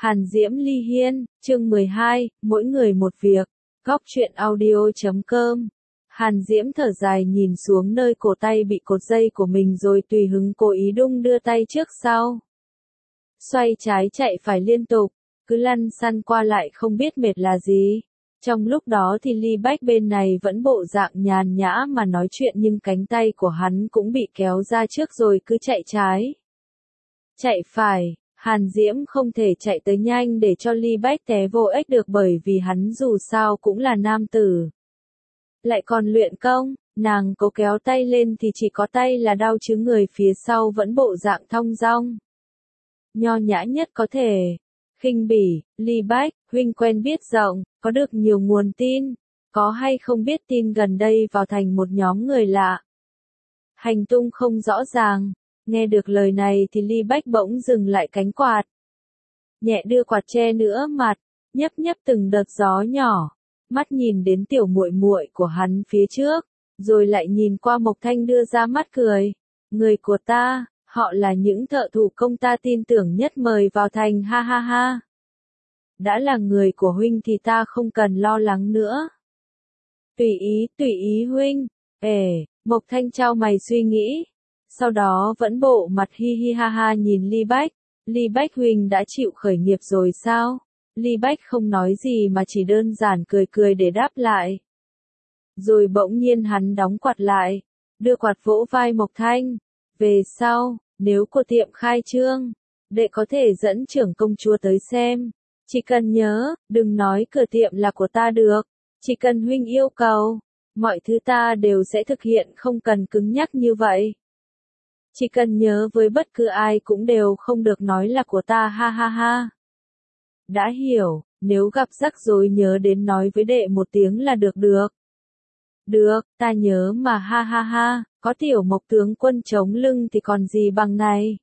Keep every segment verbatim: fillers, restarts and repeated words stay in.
Hàn Diễm Ly Hiên, chương mười hai, mỗi người một việc, góc truyện audio chấm com. Hàn Diễm thở dài nhìn xuống nơi cổ tay bị cột dây của mình rồi tùy hứng cố ý đung đưa tay trước sau. Xoay trái chạy phải liên tục, cứ lăn xăn qua lại không biết mệt là gì. Trong lúc đó thì Ly Bách bên này vẫn bộ dạng nhàn nhã mà nói chuyện nhưng cánh tay của hắn cũng bị kéo ra trước rồi cứ chạy trái. Chạy phải. Hàn Diễm không thể chạy tới nhanh để cho Ly Bách té vô ích được bởi vì hắn dù sao cũng là nam tử. Lại còn luyện công, nàng cố kéo tay lên thì chỉ có tay là đau chứ người phía sau vẫn bộ dạng thong dong. Nho nhã nhất có thể. Khinh bỉ, Ly Bách, huynh quen biết rộng, có được nhiều nguồn tin, có hay không biết tin gần đây vào thành một nhóm người lạ. Hành tung không rõ ràng. Nghe được lời này thì Ly Bách bỗng dừng lại cánh quạt. Nhẹ đưa quạt che nửa mặt, nhấp nhấp từng đợt gió nhỏ, mắt nhìn đến tiểu muội muội của hắn phía trước, rồi lại nhìn qua Mộc Thanh đưa ra mắt cười. Người của ta, họ là những thợ thủ công ta tin tưởng nhất mời vào thành ha ha ha. Đã là người của huynh thì ta không cần lo lắng nữa. Tùy ý, tùy ý huynh. Ể, Mộc Thanh trao mày suy nghĩ. Sau đó vẫn bộ mặt hi hi ha ha nhìn Ly Bách. Ly Bách huynh đã chịu khởi nghiệp rồi sao? Ly Bách không nói gì mà chỉ đơn giản cười cười để đáp lại. Rồi bỗng nhiên hắn đóng quạt lại, đưa quạt vỗ vai Mộc Thanh. Về sau, nếu của tiệm khai trương, đệ có thể dẫn trưởng công chúa tới xem. Chỉ cần nhớ, đừng nói cửa tiệm là của ta được. Chỉ cần huynh yêu cầu, mọi thứ ta đều sẽ thực hiện không cần cứng nhắc như vậy. Chỉ cần nhớ với bất cứ ai cũng đều không được nói là của ta ha ha ha. Đã hiểu, nếu gặp rắc rối nhớ đến nói với đệ một tiếng là được được. Được, ta nhớ mà ha ha ha, có tiểu Mộc tướng quân chống lưng thì còn gì bằng này.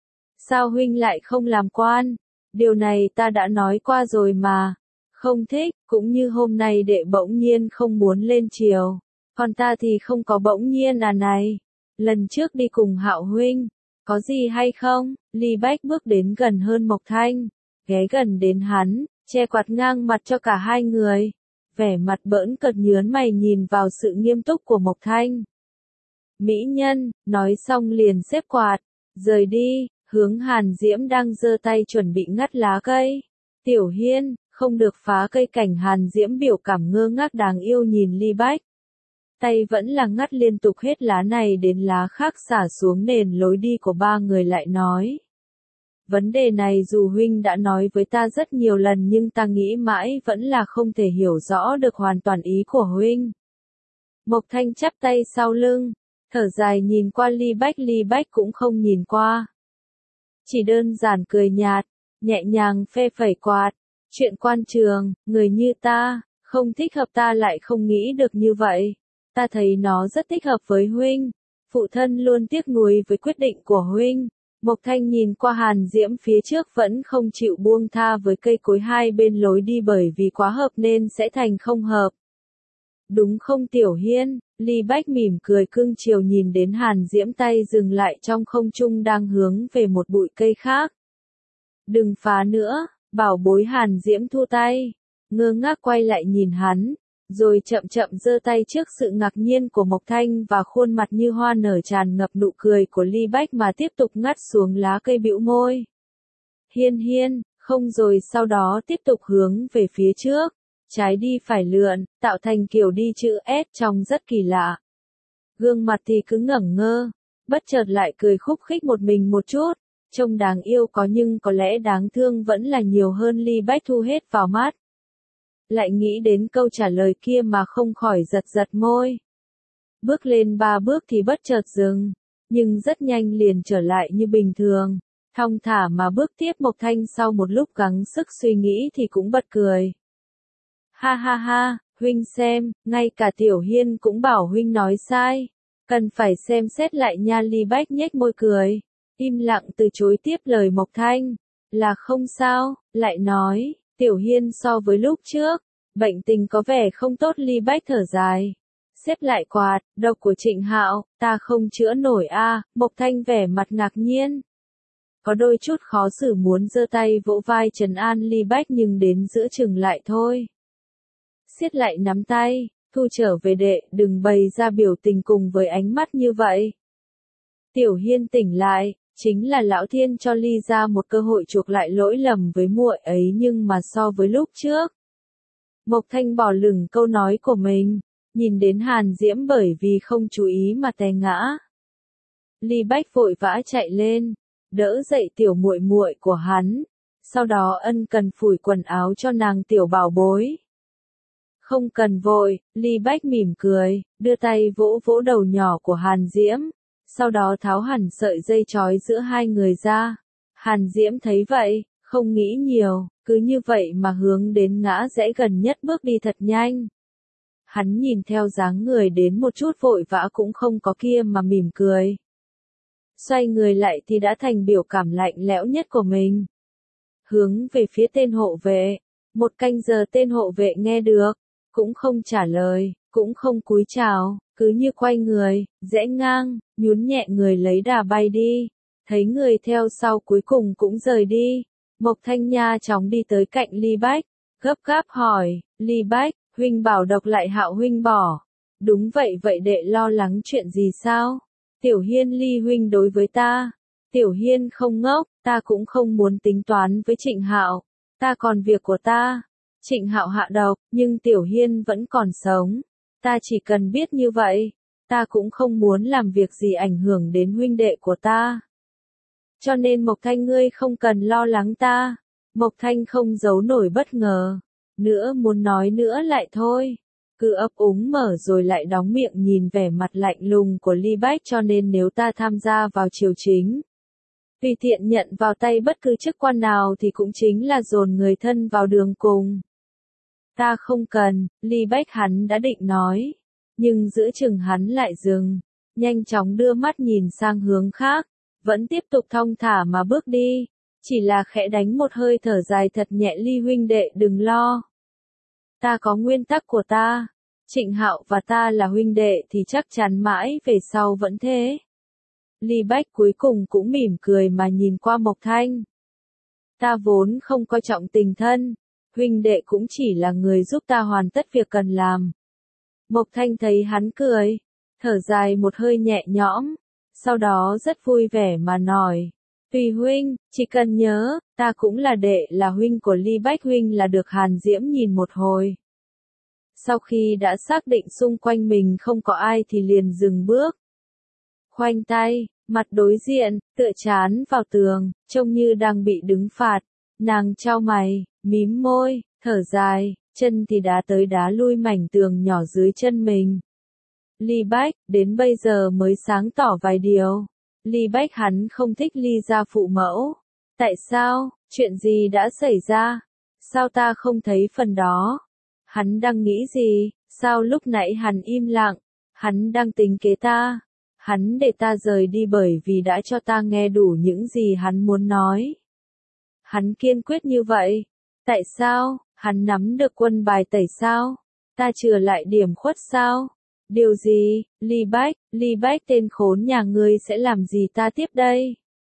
Sao huynh lại không làm quan? Điều này ta đã nói qua rồi mà. Không thích, cũng như hôm nay đệ bỗng nhiên không muốn lên triều. Còn ta thì không có bỗng nhiên à này. Lần trước đi cùng Hạo huynh, có gì hay không? Ly Bách bước đến gần hơn Mộc Thanh, ghé gần đến hắn, che quạt ngang mặt cho cả hai người. Vẻ mặt bỡn cợt nhớn mày nhìn vào sự nghiêm túc của Mộc Thanh. Mỹ nhân, nói xong liền xếp quạt, rời đi, hướng Hàn Diễm đang giơ tay chuẩn bị ngắt lá cây. Tiểu Hiên, không được phá cây cảnh. Hàn Diễm biểu cảm ngơ ngác đáng yêu nhìn Ly Bách. Tay vẫn là ngắt liên tục hết lá này đến lá khác xả xuống nền lối đi của ba người lại nói. Vấn đề này dù huynh đã nói với ta rất nhiều lần nhưng ta nghĩ mãi vẫn là không thể hiểu rõ được hoàn toàn ý của huynh. Mộc Thanh chắp tay sau lưng, thở dài nhìn qua Ly Bách. Ly Bách cũng không nhìn qua. Chỉ đơn giản cười nhạt, nhẹ nhàng phe phẩy quạt. Chuyện quan trường, người như ta, không thích hợp ta lại không nghĩ được như vậy. Ta thấy nó rất thích hợp với huynh. Phụ thân luôn tiếc nuối với quyết định của huynh. Mộc Thanh nhìn qua Hàn Diễm phía trước vẫn không chịu buông tha với cây cối hai bên lối đi bởi vì quá hợp nên sẽ thành không hợp. Đúng không Tiểu Hiên? Ly Bách mỉm cười cưng chiều nhìn đến Hàn Diễm tay dừng lại trong không trung đang hướng về một bụi cây khác. Đừng phá nữa, bảo bối. Hàn Diễm thu tay, ngơ ngác quay lại nhìn hắn. Rồi chậm chậm giơ tay trước sự ngạc nhiên của Mộc Thanh và khuôn mặt như hoa nở tràn ngập nụ cười của Ly Bách mà tiếp tục ngắt xuống lá cây bĩu môi. Hiên hiên, không rồi sau đó tiếp tục hướng về phía trước, trái đi phải lượn, tạo thành kiểu đi chữ S trông rất kỳ lạ. Gương mặt thì cứ ngẩn ngơ, bất chợt lại cười khúc khích một mình một chút, trông đáng yêu có nhưng có lẽ đáng thương vẫn là nhiều hơn. Ly Bách thu hết vào mắt. Lại nghĩ đến câu trả lời kia mà không khỏi giật giật môi. Bước lên ba bước thì bất chợt dừng, nhưng rất nhanh liền trở lại như bình thường, thong thả mà bước tiếp. Mộc Thanh sau một lúc gắng sức suy nghĩ thì cũng bật cười. Ha ha ha, huynh xem, ngay cả Tiểu Hiên cũng bảo huynh nói sai, cần phải xem xét lại nha. Ly Bách nhếch môi cười, im lặng từ chối tiếp lời Mộc Thanh. Là không sao, lại nói. Tiểu Hiên so với lúc trước, bệnh tình có vẻ không tốt. Ly Bách thở dài, xếp lại quạt. Độc của Trịnh Hạo, ta không chữa nổi a. À. Mộc Thanh vẻ mặt ngạc nhiên. có đôi chút khó xử muốn giơ tay vỗ vai trấn an Ly Bách nhưng đến giữa chừng lại thôi. Siết lại nắm tay, thu trở về đệ, đừng bày ra biểu tình cùng với ánh mắt như vậy. Tiểu Hiên tỉnh lại, chính là Lão Thiên cho Ly ra một cơ hội chuộc lại lỗi lầm với muội ấy nhưng mà so với lúc trước. Mộc Thanh bỏ lửng câu nói của mình, nhìn đến Hàn Diễm bởi vì không chú ý mà té ngã. Ly Bách vội vã chạy lên, đỡ dậy tiểu muội muội của hắn, sau đó ân cần phủi quần áo cho nàng tiểu bảo bối. Không cần vội, Ly Bách mỉm cười, đưa tay vỗ vỗ đầu nhỏ của Hàn Diễm, sau đó tháo hẳn sợi dây trói giữa hai người ra. Hàn Diễm thấy vậy, không nghĩ nhiều, cứ như vậy mà hướng đến ngã rẽ gần nhất bước đi thật nhanh. Hắn nhìn theo dáng người đến một chút vội vã cũng không có kia mà mỉm cười. Xoay người lại thì đã thành biểu cảm lạnh lẽo nhất của mình. Hướng về phía tên hộ vệ, một canh giờ tên hộ vệ nghe được, cũng không trả lời, cũng không cúi chào, cứ như quay người, rẽ ngang, nhún nhẹ người lấy đà bay đi. Thấy người theo sau cuối cùng cũng rời đi. Mộc Thanh Nha chóng đi tới cạnh Ly Bách, gấp gáp hỏi, Ly Bách, huynh bảo độc lại Hạo huynh bỏ. Đúng vậy vậy đệ lo lắng chuyện gì sao? Tiểu Hiên Ly huynh đối với ta. Tiểu Hiên không ngốc, ta cũng không muốn tính toán với Trịnh Hạo. Ta còn việc của ta. Trịnh Hạo hạ độc, nhưng Tiểu Hiên vẫn còn sống. Ta chỉ cần biết như vậy. Ta cũng không muốn làm việc gì ảnh hưởng đến huynh đệ của ta. Cho nên Mộc Thanh ngươi không cần lo lắng ta. Mộc Thanh không giấu nổi bất ngờ. Nữa muốn nói nữa lại thôi. Cứ ấp úng mở rồi lại đóng miệng nhìn vẻ mặt lạnh lùng của Ly Bách cho nên nếu ta tham gia vào triều chính. Tùy tiện nhận vào tay bất cứ chức quan nào thì cũng chính là dồn người thân vào đường cùng. Ta không cần, Ly Bách hắn đã định nói. Nhưng giữa chừng hắn lại dừng. Nhanh chóng đưa mắt nhìn sang hướng khác. Vẫn tiếp tục thong thả mà bước đi. Chỉ là khẽ đánh một hơi thở dài thật nhẹ Ly huynh đệ đừng lo. Ta có nguyên tắc của ta. Trịnh Hạo và ta là huynh đệ thì chắc chắn mãi về sau vẫn thế. Ly Bách cuối cùng cũng mỉm cười mà nhìn qua Mộc Thanh. Ta vốn không coi trọng tình thân. Huynh đệ cũng chỉ là người giúp ta hoàn tất việc cần làm. Mộc Thanh thấy hắn cười. Thở dài một hơi nhẹ nhõm. Sau đó rất vui vẻ mà nói. Tùy huynh, chỉ cần nhớ, ta cũng là đệ là huynh của Ly Bách huynh là được. Hàn Diễm nhìn một hồi. Sau khi đã xác định xung quanh mình không có ai thì liền dừng bước. Khoanh tay, mặt đối diện, tựa chán vào tường, trông như đang bị đứng phạt. Nàng chau mày, mím môi, thở dài, chân thì đá tới đá lui mảnh tường nhỏ dưới chân mình. Ly Bách, đến bây giờ mới sáng tỏ vài điều. Ly Bách hắn không thích Ly gia phụ mẫu. Tại sao? Chuyện gì đã xảy ra? Sao ta không thấy phần đó? Hắn đang nghĩ gì? Sao lúc nãy hắn im lặng? Hắn đang tính kế ta. Hắn để ta rời đi bởi vì đã cho ta nghe đủ những gì hắn muốn nói. Hắn kiên quyết như vậy. Tại sao? Hắn nắm được quân bài tẩy sao? Ta chừa lại điểm khuất sao? Điều gì? Ly Bách, Ly Bách tên khốn nhà ngươi sẽ làm gì ta tiếp đây?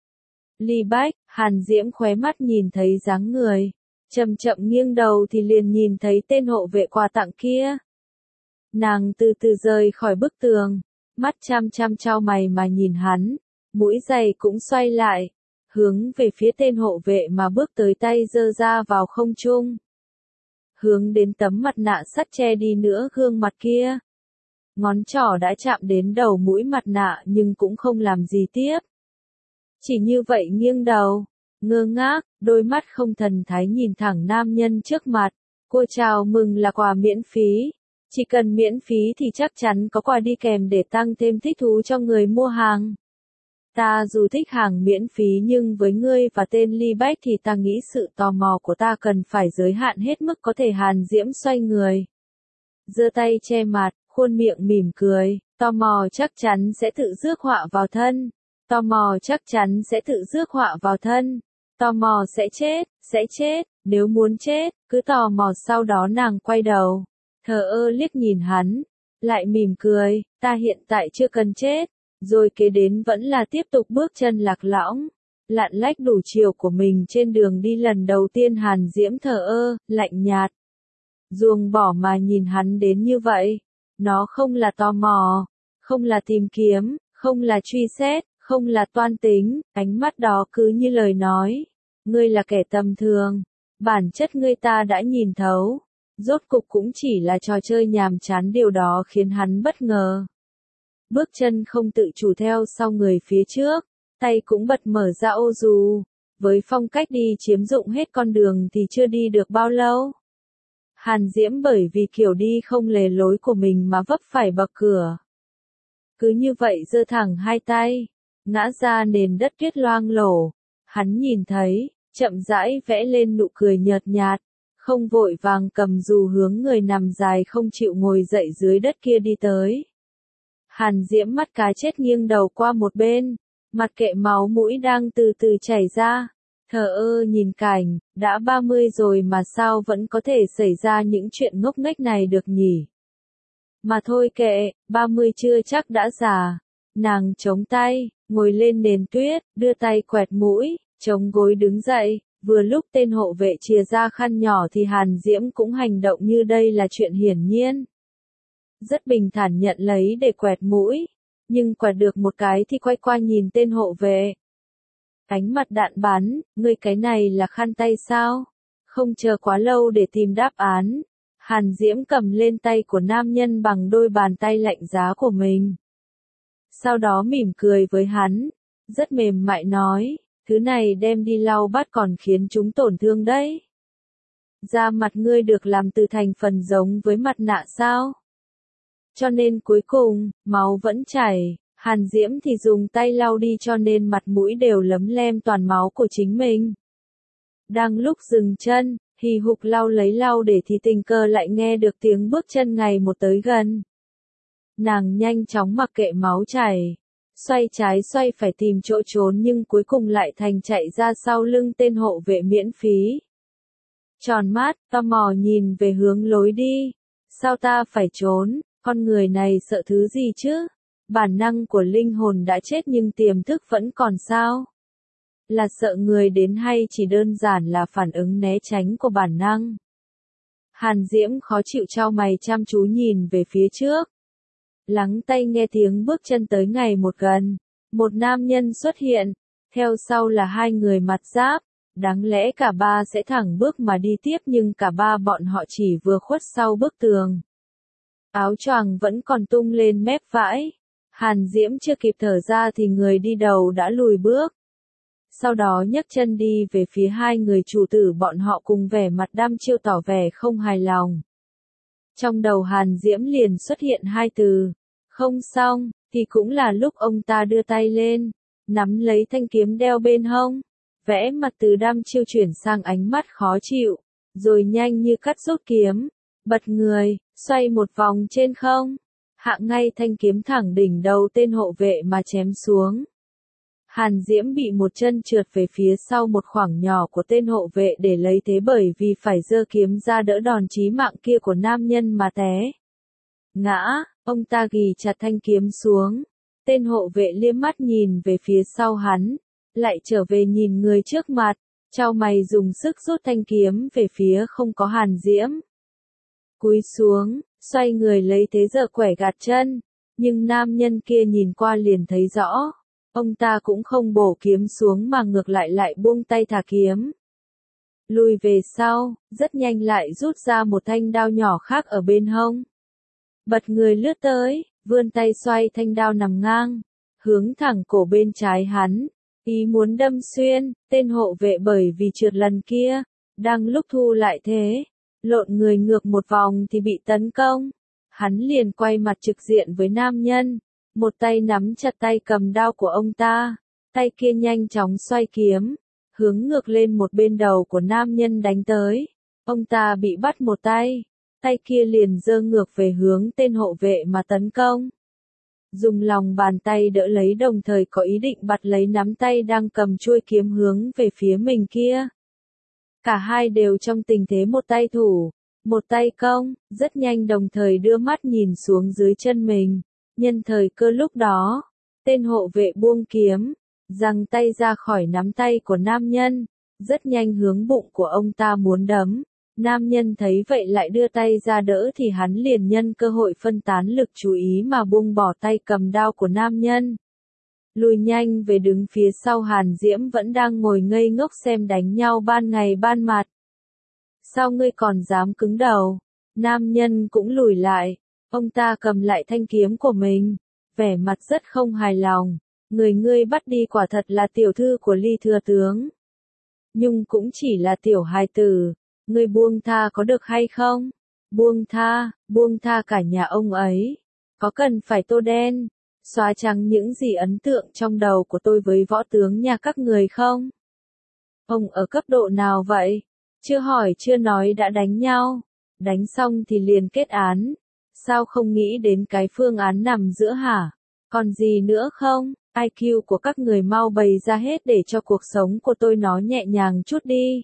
Ly Bách, Hàn Diễm khóe mắt nhìn thấy dáng người. Chậm chậm nghiêng đầu thì liền nhìn thấy tên hộ vệ quà tặng kia. Nàng từ từ rời khỏi bức tường, mắt chăm chăm chau mày mà nhìn hắn, mũi giày cũng xoay lại, hướng về phía tên hộ vệ mà bước tới tay giơ ra vào không trung. Hướng đến tấm mặt nạ sắt che đi nữa gương mặt kia. Ngón trỏ đã chạm đến đầu mũi mặt nạ nhưng cũng không làm gì tiếp. Chỉ như vậy nghiêng đầu, ngơ ngác, đôi mắt không thần thái nhìn thẳng nam nhân trước mặt. Cô chào mừng là quà miễn phí. Chỉ cần miễn phí thì chắc chắn có quà đi kèm để tăng thêm thích thú cho người mua hàng. Ta dù thích hàng miễn phí nhưng với ngươi và tên Ly Bách thì ta nghĩ sự tò mò của ta cần phải giới hạn hết mức có thể. Hàn Diễm xoay người. Giơ tay che mặt, khuôn miệng mỉm cười. Tò mò chắc chắn sẽ tự rước họa vào thân. Tò mò chắc chắn sẽ tự rước họa vào thân. Tò mò sẽ chết, sẽ chết, nếu muốn chết, cứ tò mò. Sau đó nàng quay đầu, thờ ơ liếc nhìn hắn, lại mỉm cười, ta hiện tại chưa cần chết, rồi kế đến vẫn là tiếp tục bước chân lạc lõng. lạng lách đủ chiều của mình trên đường đi lần đầu tiên Hàn Diễm thờ ơ, lạnh nhạt. Ruồng bỏ mà nhìn hắn đến như vậy. Nó không là tò mò, không là tìm kiếm, không là truy xét, không là toan tính, ánh mắt đó cứ như lời nói. Ngươi là kẻ tầm thường, bản chất ngươi ta đã nhìn thấu. Rốt cục cũng chỉ là trò chơi nhàm chán, điều đó khiến hắn bất ngờ. Bước chân không tự chủ theo sau người phía trước, tay cũng bật mở ra ô dù. Với phong cách đi chiếm dụng hết con đường thì chưa đi được bao lâu. Hàn Diễm bởi vì kiểu đi không lề lối của mình mà vấp phải bậc cửa. Cứ như vậy giơ thẳng hai tay, ngã ra nền đất tuyết loang lổ. Hắn nhìn thấy, chậm rãi vẽ lên nụ cười nhợt nhạt, không vội vàng cầm dù hướng người nằm dài không chịu ngồi dậy dưới đất kia đi tới. Hàn Diễm mắt cá chết nghiêng đầu qua một bên, mặc kệ máu mũi đang từ từ chảy ra. Thờ ơ nhìn cảnh, đã ba mươi rồi mà sao vẫn có thể xảy ra những chuyện ngốc nghếch này được nhỉ? Mà thôi kệ, ba mươi chưa chắc đã già. Nàng chống tay, ngồi lên nền tuyết, đưa tay quẹt mũi, chống gối đứng dậy. Vừa lúc tên hộ vệ chìa ra khăn nhỏ thì Hàn Diễm cũng hành động như đây là chuyện hiển nhiên. Rất bình thản nhận lấy để quẹt mũi, nhưng quẹt được một cái thì quay qua nhìn tên hộ vệ. Ánh mặt đạn bắn, ngươi cái này là khăn tay sao? Không chờ quá lâu để tìm đáp án. Hàn Diễm cầm lên tay của nam nhân bằng đôi bàn tay lạnh giá của mình. Sau đó mỉm cười với hắn, rất mềm mại nói, thứ này đem đi lau bát còn khiến chúng tổn thương đấy. Da mặt ngươi được làm từ thành phần giống với mặt nạ sao? Cho nên cuối cùng, máu vẫn chảy. Hàn Diễm thì dùng tay lau đi cho nên mặt mũi đều lấm lem toàn máu của chính mình. Đang lúc dừng chân, hì hục lau lấy lau để thì tình cờ lại nghe được tiếng bước chân ngày một tới gần. Nàng nhanh chóng mặc kệ máu chảy, xoay trái xoay phải tìm chỗ trốn nhưng cuối cùng lại thành chạy ra sau lưng tên hộ vệ miễn phí. Tròn mắt, tò mò nhìn về hướng lối đi. Sao ta phải trốn, con người này sợ thứ gì chứ? Bản năng của linh hồn đã chết nhưng tiềm thức vẫn còn sao? Là sợ người đến hay chỉ đơn giản là phản ứng né tránh của bản năng? Hàn Diễm khó chịu chau mày chăm chú nhìn về phía trước. Lắng tai nghe tiếng bước chân tới ngày một gần. Một nam nhân xuất hiện, theo sau là hai người mặt giáp. Đáng lẽ cả ba sẽ thẳng bước mà đi tiếp nhưng cả ba bọn họ chỉ vừa khuất sau bức tường. Áo choàng vẫn còn tung lên mép vãi. Hàn Diễm chưa kịp thở ra thì người đi đầu đã lùi bước. Sau đó nhấc chân đi về phía hai người chủ tử, bọn họ cùng vẻ mặt đăm chiêu tỏ vẻ không hài lòng. Trong đầu Hàn Diễm liền xuất hiện hai từ. Không xong, thì cũng là lúc ông ta đưa tay lên, nắm lấy thanh kiếm đeo bên hông. Vẽ mặt từ đăm chiêu chuyển sang ánh mắt khó chịu, rồi nhanh như cắt rút kiếm, bật người, xoay một vòng trên không. Hạ ngay thanh kiếm thẳng đỉnh đầu tên hộ vệ mà chém xuống. Hàn Diễm bị một chân trượt về phía sau một khoảng nhỏ của tên hộ vệ để lấy thế bởi vì phải giơ kiếm ra đỡ đòn chí mạng kia của nam nhân mà té. Ngã, ông ta ghì chặt thanh kiếm xuống. Tên hộ vệ liếc mắt nhìn về phía sau hắn, lại trở về nhìn người trước mặt, chau mày dùng sức rút thanh kiếm về phía không có Hàn Diễm. Cúi xuống, xoay người lấy thế giở quẻ gạt chân, nhưng nam nhân kia nhìn qua liền thấy rõ, ông ta cũng không bổ kiếm xuống mà ngược lại lại buông tay thả kiếm. Lùi về sau, rất nhanh lại rút ra một thanh đao nhỏ khác ở bên hông. Bật người lướt tới, vươn tay xoay thanh đao nằm ngang, hướng thẳng cổ bên trái hắn, ý muốn đâm xuyên. Tên hộ vệ bởi vì trượt lần kia, đang lúc thu lại thế, lộn người ngược một vòng thì bị tấn công. Hắn liền quay mặt trực diện với nam nhân, một tay nắm chặt tay cầm đao của ông ta, tay kia nhanh chóng xoay kiếm, hướng ngược lên một bên đầu của nam nhân đánh tới. Ông ta bị bắt một tay, tay kia liền giơ ngược về hướng tên hộ vệ mà tấn công. Dùng lòng bàn tay đỡ lấy đồng thời có ý định bắt lấy nắm tay đang cầm chuôi kiếm hướng về phía mình kia. Cả hai đều trong tình thế một tay thủ, một tay công, rất nhanh đồng thời đưa mắt nhìn xuống dưới chân mình. Nhân thời cơ lúc đó, tên hộ vệ buông kiếm, giằng tay ra khỏi nắm tay của nam nhân, rất nhanh hướng bụng của ông ta muốn đấm. Nam nhân thấy vậy lại đưa tay ra đỡ thì hắn liền nhân cơ hội phân tán lực chú ý mà buông bỏ tay cầm đao của nam nhân. Lùi nhanh về đứng phía sau Hàn Diễm vẫn đang ngồi ngây ngốc xem đánh nhau ban ngày ban mặt. Sao ngươi còn dám cứng đầu? Nam nhân cũng lùi lại, ông ta cầm lại thanh kiếm của mình, vẻ mặt rất không hài lòng. Người ngươi bắt đi quả thật là tiểu thư của Ly thừa tướng. Nhưng cũng chỉ là tiểu hài tử, ngươi buông tha có được hay không? Buông tha, buông tha cả nhà ông ấy. Có cần phải tô đen, xóa trắng những gì ấn tượng trong đầu của tôi với võ tướng nhà các người không? Ông ở cấp độ nào vậy? Chưa hỏi chưa nói đã đánh nhau. Đánh xong thì liền kết án. Sao không nghĩ đến cái phương án nằm giữa hả? Còn gì nữa không? i kiu của các người mau bày ra hết để cho cuộc sống của tôi nó nhẹ nhàng chút đi.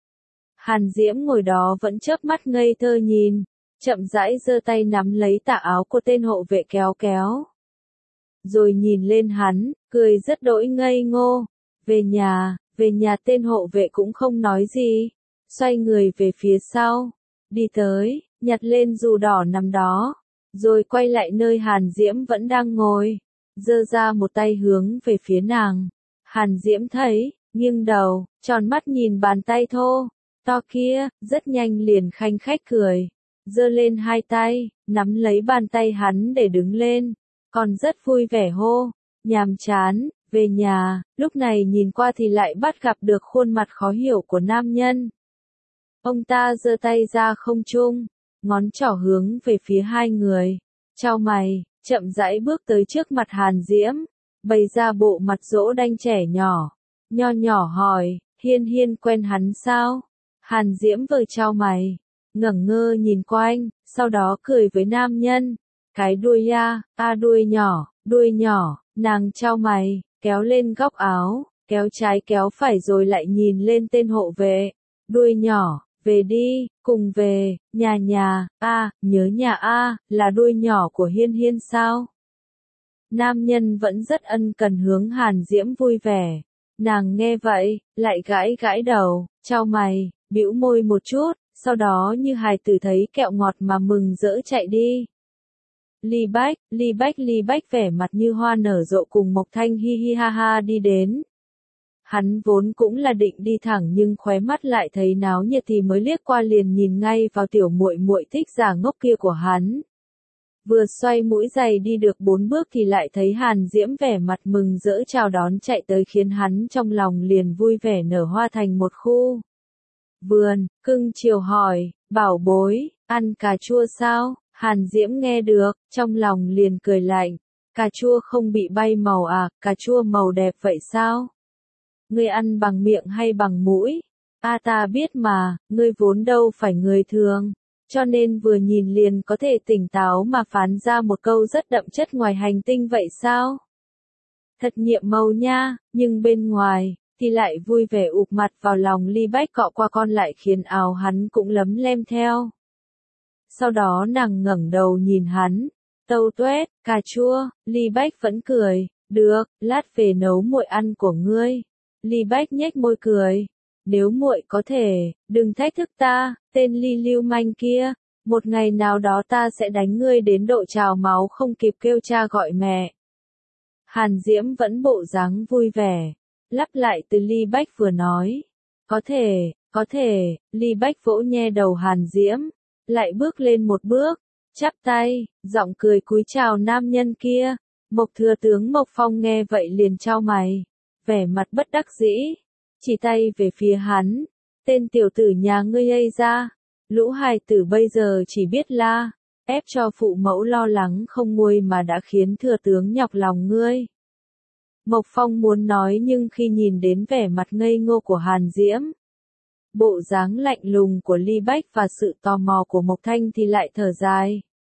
Hàn Diễm ngồi đó vẫn chớp mắt ngây thơ nhìn, chậm rãi giơ tay nắm lấy tà áo của tên hộ vệ kéo kéo. Rồi nhìn lên hắn, cười rất đỗi ngây ngô. Về nhà, về nhà tên hộ vệ cũng không nói gì. Xoay người về phía sau, đi tới, nhặt lên dù đỏ nằm đó. Rồi quay lại nơi Hàn Diễm vẫn đang ngồi, giơ ra một tay hướng về phía nàng. Hàn Diễm thấy, nghiêng đầu, tròn mắt nhìn bàn tay thô, to kia, rất nhanh liền khanh khách cười. Giơ lên hai tay, nắm lấy bàn tay hắn để đứng lên, còn rất vui vẻ hô, nhàm chán, về nhà. Lúc này nhìn qua thì lại bắt gặp được khuôn mặt khó hiểu của nam nhân. Ông ta giơ tay ra không trung, ngón trỏ hướng về phía hai người, chau mày, chậm rãi bước tới trước mặt Hàn Diễm, bày ra bộ mặt dỗ đanh trẻ nhỏ, nho nhỏ hỏi, Hiên Hiên quen hắn sao? Hàn Diễm vừa chau mày, ngẩn ngơ nhìn quanh, sau đó cười với nam nhân, cái đuôi ya, a đuôi nhỏ, đuôi nhỏ. Nàng chau mày, kéo lên góc áo, kéo trái kéo phải rồi lại nhìn lên tên hộ vệ, đuôi nhỏ. Về đi, cùng về, nhà nhà, a, nhớ nhà a, là đuôi nhỏ của Hiên Hiên sao? Nam nhân vẫn rất ân cần hướng Hàn Diễm vui vẻ. Nàng nghe vậy, lại gãi gãi đầu, chau mày, bĩu môi một chút, sau đó như hài tử thấy kẹo ngọt mà mừng rỡ chạy đi. Ly Bách, Ly Bách, Ly Bách vẻ mặt như hoa nở rộ cùng Mộc Thanh hi hi ha ha đi đến. Hắn vốn cũng là định đi thẳng nhưng khóe mắt lại thấy náo nhiệt thì mới liếc qua liền nhìn ngay vào tiểu muội muội thích giả ngốc kia của hắn. Vừa xoay mũi giày đi được bốn bước thì lại thấy Hàn Diễm vẻ mặt mừng rỡ chào đón chạy tới khiến hắn trong lòng liền vui vẻ nở hoa thành một khu. Vườn, cưng chiều hỏi, bảo bối, ăn cà chua sao? Hàn Diễm nghe được, trong lòng liền cười lạnh. Cà chua không bị bay màu à, cà chua màu đẹp vậy sao? Ngươi ăn bằng miệng hay bằng mũi? A ta biết mà, ngươi vốn đâu phải người thường, cho nên vừa nhìn liền có thể tỉnh táo mà phán ra một câu rất đậm chất ngoài hành tinh vậy sao? Thật nhiệm màu nha, nhưng bên ngoài, thì lại vui vẻ ụp mặt vào lòng Ly Bách cọ qua con lại khiến áo hắn cũng lấm lem theo. Sau đó nàng ngẩng đầu nhìn hắn, tâu tuét, cà chua. Ly Bách vẫn cười, được, lát về nấu muội ăn của ngươi. Ly Bách nhếch môi cười, nếu muội có thể, đừng thách thức ta, tên Ly lưu manh kia, một ngày nào đó ta sẽ đánh ngươi đến độ trào máu không kịp kêu cha gọi mẹ. Hàn Diễm vẫn bộ dáng vui vẻ, lặp lại từ Ly Bách vừa nói, có thể, có thể. Ly Bách vỗ nhẹ đầu Hàn Diễm, lại bước lên một bước, chắp tay, giọng cười cúi chào nam nhân kia. Mộc thừa tướng Mộc Phong nghe vậy liền chau mày, vẻ mặt bất đắc dĩ, chỉ tay về phía hắn, tên tiểu tử nhà ngươi ây ra, lũ hài tử bây giờ chỉ biết la, ép cho phụ mẫu lo lắng không nguôi mà đã khiến thừa tướng nhọc lòng ngươi. Mộc Phong muốn nói nhưng khi nhìn đến vẻ mặt ngây ngô của Hàn Diễm, bộ dáng lạnh lùng của Ly Bách và sự tò mò của Mộc Thanh thì lại thở dài.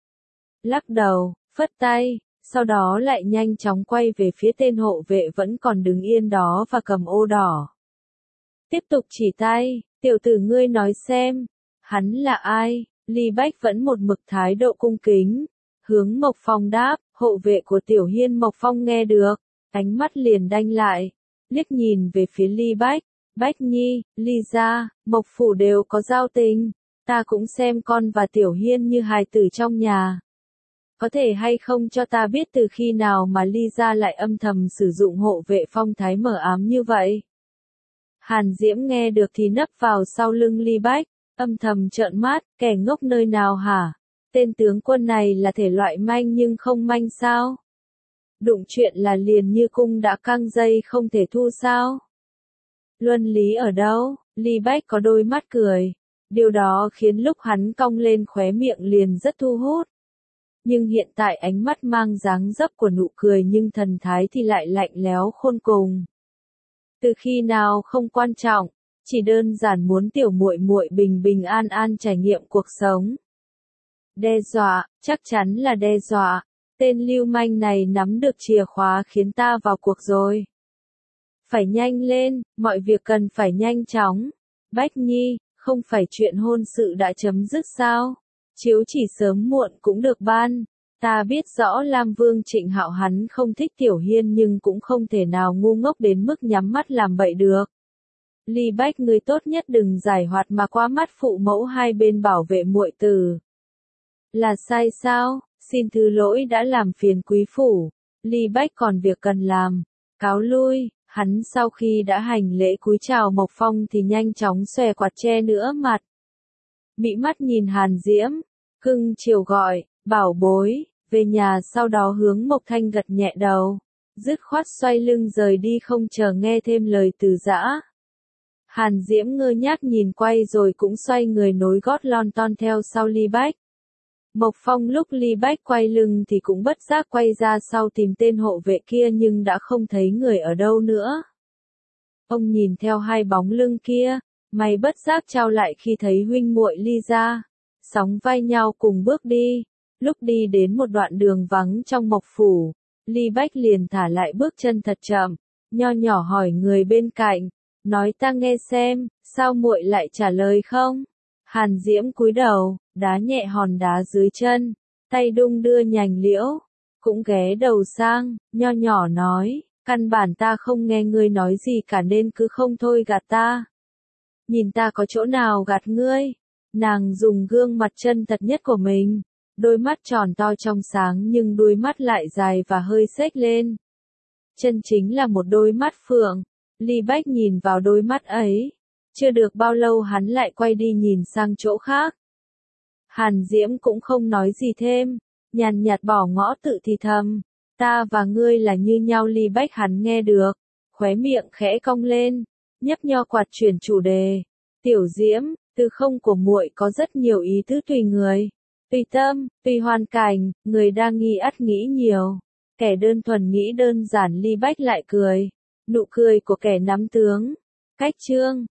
Lắc đầu, phất tay, sau đó lại nhanh chóng quay về phía tên hộ vệ vẫn còn đứng yên đó và cầm ô đỏ. Tiếp tục chỉ tay, tiểu tử ngươi nói xem, hắn là ai? Ly Bách vẫn một mực thái độ cung kính, hướng Mộc Phong đáp, hộ vệ của Tiểu Hiên. Mộc Phong nghe được, ánh mắt liền đanh lại, liếc nhìn về phía Ly Bách, Bách Nhi, Ly gia, Mộc phủ đều có giao tình, ta cũng xem con và Tiểu Hiên như hài tử trong nhà. Có thể hay không cho ta biết từ khi nào mà Ly gia lại âm thầm sử dụng hộ vệ phong thái mờ ám như vậy? Hàn Diễm nghe được thì nấp vào sau lưng Ly Bách, âm thầm trợn mắt, kẻ ngốc nơi nào hả? Tên tướng quân này là thể loại manh nhưng không manh sao? Đụng chuyện là liền như cung đã căng dây không thể thu sao? Luân lý ở đâu? Ly Bách có đôi mắt cười. Điều đó khiến lúc hắn cong lên khóe miệng liền rất thu hút. Nhưng hiện tại ánh mắt mang dáng dấp của nụ cười nhưng thần thái thì lại lạnh lẽo khôn cùng. Từ khi nào không quan trọng, chỉ đơn giản muốn tiểu muội muội bình bình an an trải nghiệm cuộc sống. Đe dọa, chắc chắn là đe dọa. Tên lưu manh này nắm được chìa khóa khiến ta vào cuộc rồi. Phải nhanh lên, mọi việc cần phải nhanh chóng. Bách Nhi, không phải chuyện hôn sự đã chấm dứt sao? Chiếu chỉ sớm muộn cũng được ban. Ta biết rõ Lam Vương Trịnh Hạo hắn không thích Tiểu Hiên nhưng cũng không thể nào ngu ngốc đến mức nhắm mắt làm bậy được. Ly Bách ngươi tốt nhất đừng giải hoạt mà qua mắt phụ mẫu hai bên bảo vệ muội tử. Là sai sao? Xin thứ lỗi đã làm phiền quý phủ. Ly Bách còn việc cần làm. Cáo lui, hắn sau khi đã hành lễ cúi chào Mộc Phong thì nhanh chóng xòe quạt che nửa mặt. Mị mắt nhìn Hàn Diễm, cưng chiều gọi, bảo bối, về nhà sau đó hướng Mộc Thanh gật nhẹ đầu. Dứt khoát xoay lưng rời đi không chờ nghe thêm lời từ giã. Hàn Diễm ngơ ngác nhìn quay rồi cũng xoay người nối gót lon ton theo sau Ly Bách. Mộc Phong lúc Ly Bách quay lưng thì cũng bất giác quay ra sau tìm tên hộ vệ kia nhưng đã không thấy người ở đâu nữa. Ông nhìn theo hai bóng lưng kia, mày bất giác trao lại khi thấy huynh muội Ly ra, sóng vai nhau cùng bước đi. Lúc đi đến một đoạn đường vắng trong Mộc phủ, Ly Bách liền thả lại bước chân thật chậm, nho nhỏ hỏi người bên cạnh, nói ta nghe xem, sao muội lại trả lời không? Hàn Diễm cúi đầu, đá nhẹ hòn đá dưới chân, tay đung đưa nhành liễu, cũng ghé đầu sang, nho nhỏ nói, căn bản ta không nghe ngươi nói gì cả nên cứ không thôi gạt ta. Nhìn ta có chỗ nào gạt ngươi? Nàng dùng gương mặt chân thật nhất của mình, đôi mắt tròn to trong sáng nhưng đuôi mắt lại dài và hơi xếch lên. Chân chính là một đôi mắt phượng. Ly Bách nhìn vào đôi mắt ấy. Chưa được bao lâu hắn lại quay đi nhìn sang chỗ khác. Hàn Diễm cũng không nói gì thêm, nhàn nhạt bỏ ngõ tự thì thầm, ta và ngươi là như nhau. Ly Bách hắn nghe được, khóe miệng khẽ cong lên, nhấp nho quạt chuyển chủ đề. Tiểu Diễm, từ không của muội có rất nhiều ý tứ tùy người, tùy tâm, tùy hoàn cảnh, người đang nghi ắt nghĩ nhiều, kẻ đơn thuần nghĩ đơn giản. Ly Bách lại cười, nụ cười của kẻ nắm tướng. Cách chương